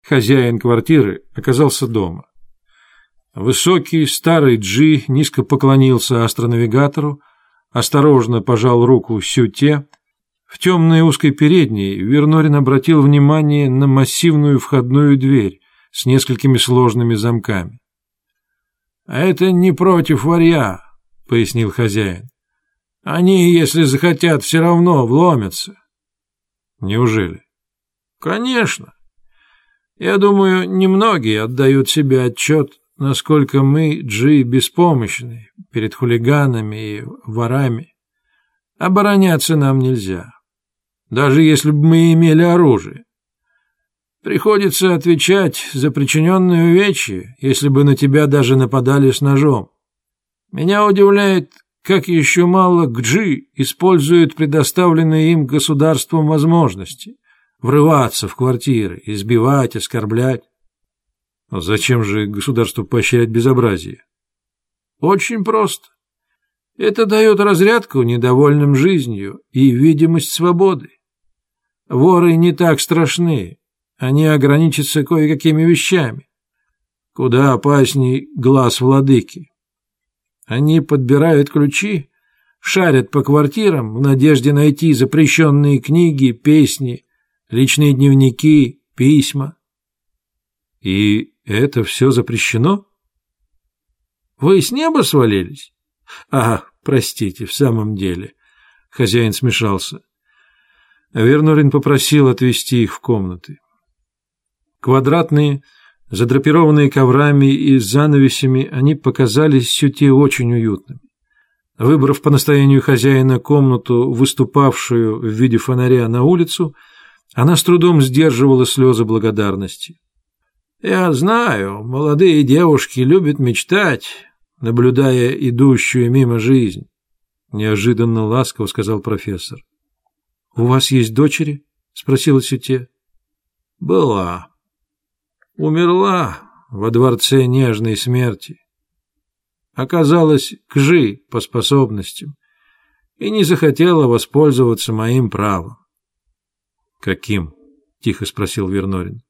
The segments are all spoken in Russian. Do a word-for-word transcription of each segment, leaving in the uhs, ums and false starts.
Хозяин квартиры оказался дома. Высокий старый Джи низко поклонился астронавигатору, осторожно пожал руку Сюте. В темной узкой передней Вернорин обратил внимание на массивную входную дверь с несколькими сложными замками. — А это не против варья, — пояснил хозяин. — Они, если захотят, все равно вломятся. — Неужели? — Конечно. Я думаю, немногие отдают себе отчет, насколько мы, Джи, беспомощны перед хулиганами и ворами. Обороняться нам нельзя, даже если бы мы имели оружие. Приходится отвечать за причиненные увечья, если бы на тебя даже нападали с ножом. Меня удивляет, как еще мало Джи используют предоставленные им государством возможности врываться в квартиры, избивать, оскорблять. Но зачем же государству поощрять безобразие? Очень просто. Это дает разрядку недовольным жизнью и видимость свободы. Воры не так страшны, они ограничатся кое-какими вещами. Куда опасней глаз владыки. Они подбирают ключи, шарят по квартирам в надежде найти запрещенные книги, песни, личные дневники, письма. И это все запрещено? Вы с неба свалились? А, простите, в самом деле. Хозяин смешался. Вернорин попросил отвезти их в комнаты. Квадратные, задрапированные коврами и занавесями, они показались Сюте очень уютными. Выбрав по настоянию хозяина комнату, выступавшую в виде фонаря на улицу, она с трудом сдерживала слезы благодарности. «Я знаю, молодые девушки любят мечтать, наблюдая идущую мимо жизнь», — неожиданно ласково сказал профессор. «У вас есть дочери?» — спросила Сюте. «Была. Умерла во дворце нежной смерти. Оказалась кжи по способностям и не захотела воспользоваться моим правом». «Каким?» — тихо спросил Вернорин.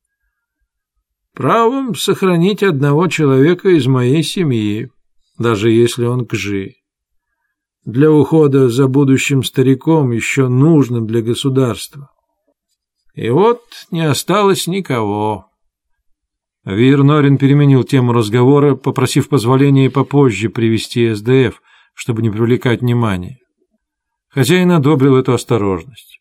«Правом сохранить одного человека из моей семьи, даже если он кжи. Для ухода за будущим стариком, еще нужным для государства. И вот не осталось никого». Вернорин переменил тему разговора, попросив позволения попозже привести эс дэ эф, чтобы не привлекать внимания. Хозяин одобрил эту осторожность.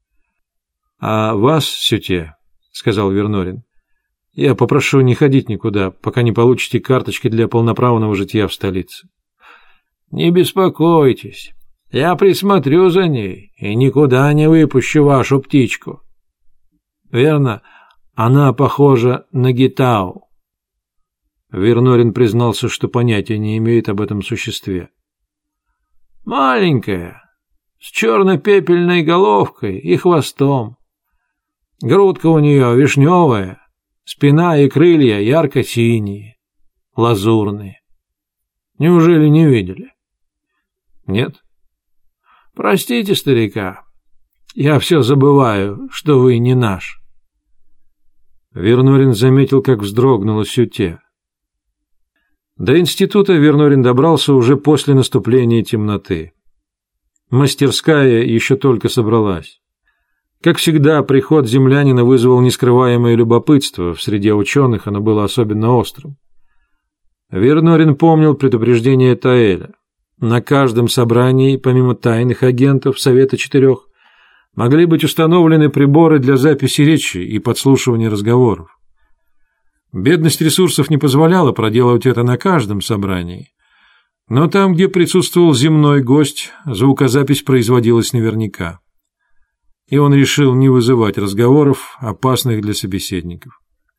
«А вас, Сюте, — сказал Вернорин, — я попрошу не ходить никуда, пока не получите карточки для полноправного житья в столице». «Не беспокойтесь, я присмотрю за ней и никуда не выпущу вашу птичку. Верно, она похожа на Гитау». Вернорин признался, что понятия не имеет об этом существе. «Маленькая, с черно-пепельной головкой и хвостом. Грудка у нее вишневая, спина и крылья ярко-синие, лазурные. Неужели не видели?» «Нет». «Простите, старика, я все забываю, что вы не наш». Вернорин заметил, как вздрогнула Сюте. До института Вернорин добрался уже после наступления темноты. Мастерская еще только собралась. Как всегда, приход землянина вызвал нескрываемое любопытство, в среде ученых оно было особенно острым. Вернорин помнил предупреждение Таэля. На каждом собрании, помимо тайных агентов Совета Четырех, могли быть установлены приборы для записи речи и подслушивания разговоров. Бедность ресурсов не позволяла проделывать это на каждом собрании, но там, где присутствовал земной гость, звукозапись производилась наверняка. И он решил не вызывать разговоров, опасных для собеседников.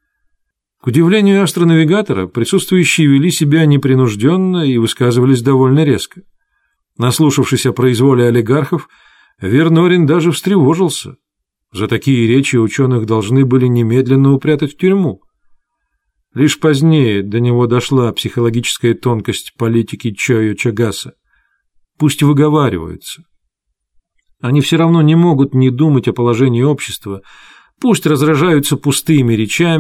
К удивлению астронавигатора, присутствующие вели себя непринужденно и высказывались довольно резко. Наслушавшись о произволе олигархов, Вернорин даже встревожился. За такие речи ученых должны были немедленно упрятать в тюрьму. Лишь позднее до него дошла психологическая тонкость политики Чойо Чагаса. Пусть выговариваются. Они все равно не могут не думать о положении общества, пусть разражаются пустыми речами,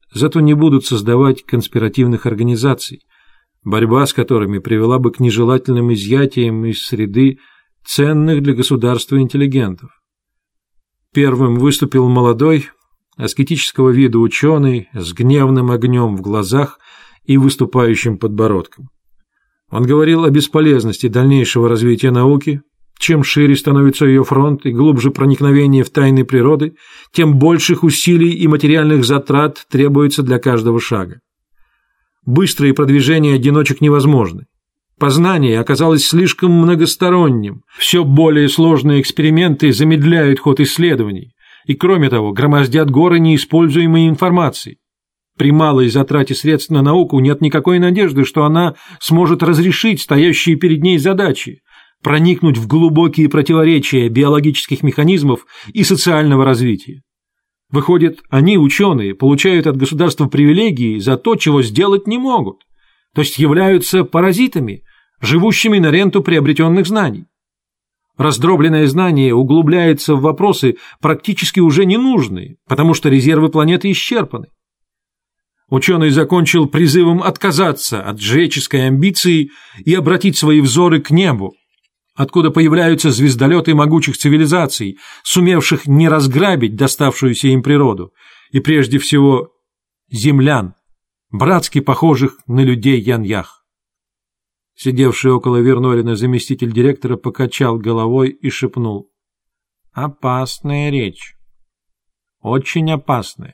зато не будут создавать конспиративных организаций, борьба с которыми привела бы к нежелательным изъятиям из среды ценных для государства интеллигентов. Первым выступил молодой, аскетического вида ученый с гневным огнем в глазах и выступающим подбородком. Он говорил о бесполезности дальнейшего развития науки. Чем шире становится ее фронт и глубже проникновение в тайны природы, тем больших усилий и материальных затрат требуется для каждого шага. Быстрые продвижения одиночек невозможны. Познание оказалось слишком многосторонним, все более сложные эксперименты замедляют ход исследований и, кроме того, громоздят горы неиспользуемой информации. При малой затрате средств на науку нет никакой надежды, что она сможет разрешить стоящие перед ней задачи, проникнуть в глубокие противоречия биологических механизмов и социального развития. Выходит, они, ученые, получают от государства привилегии за то, чего сделать не могут, то есть являются паразитами, живущими на ренту приобретенных знаний. Раздробленное знание углубляется в вопросы практически уже ненужные, потому что резервы планеты исчерпаны. Ученый закончил призывом отказаться от жреческой амбиции и обратить свои взоры к небу, откуда появляются звездолеты могучих цивилизаций, сумевших не разграбить доставшуюся им природу, и прежде всего землян, братски похожих на людей Яньях. Сидевший около Вернорина заместитель директора покачал головой и шепнул: «Опасная речь. Очень опасная».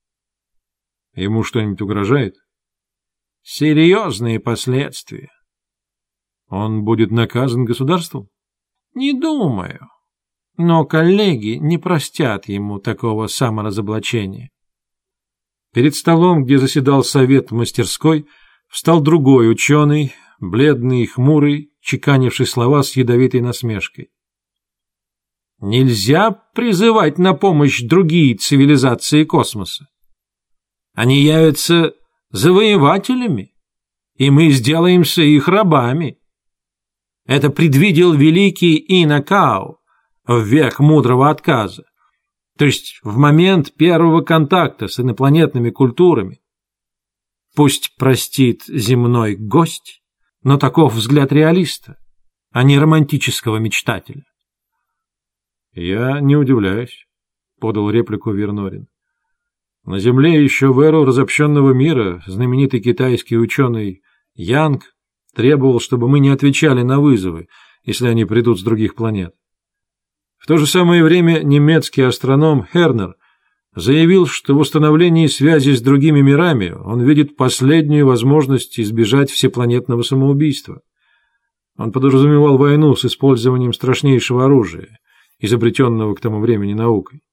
«Ему что-нибудь угрожает?» «Серьезные последствия». «Он будет наказан государством?» «Не думаю. Но коллеги не простят ему такого саморазоблачения». Перед столом, где заседал совет в мастерской, встал другой ученый, бледный и хмурый, чеканивший слова с ядовитой насмешкой. «Нельзя призывать на помощь другие цивилизации космоса. Они явятся завоевателями, и мы сделаемся их рабами. Это предвидел великий Инакао в век мудрого отказа, то есть в момент первого контакта с инопланетными культурами. Пусть простит земной гость, но таков взгляд реалиста, а не романтического мечтателя». «Я не удивляюсь», — подал реплику Вернорин. «На Земле еще в эру разобщенного мира знаменитый китайский ученый Янг требовал, чтобы мы не отвечали на вызовы, если они придут с других планет. В то же самое время немецкий астроном Хернер заявил, что в установлении связи с другими мирами он видит последнюю возможность избежать всепланетного самоубийства. Он подразумевал войну с использованием страшнейшего оружия, изобретенного к тому времени наукой.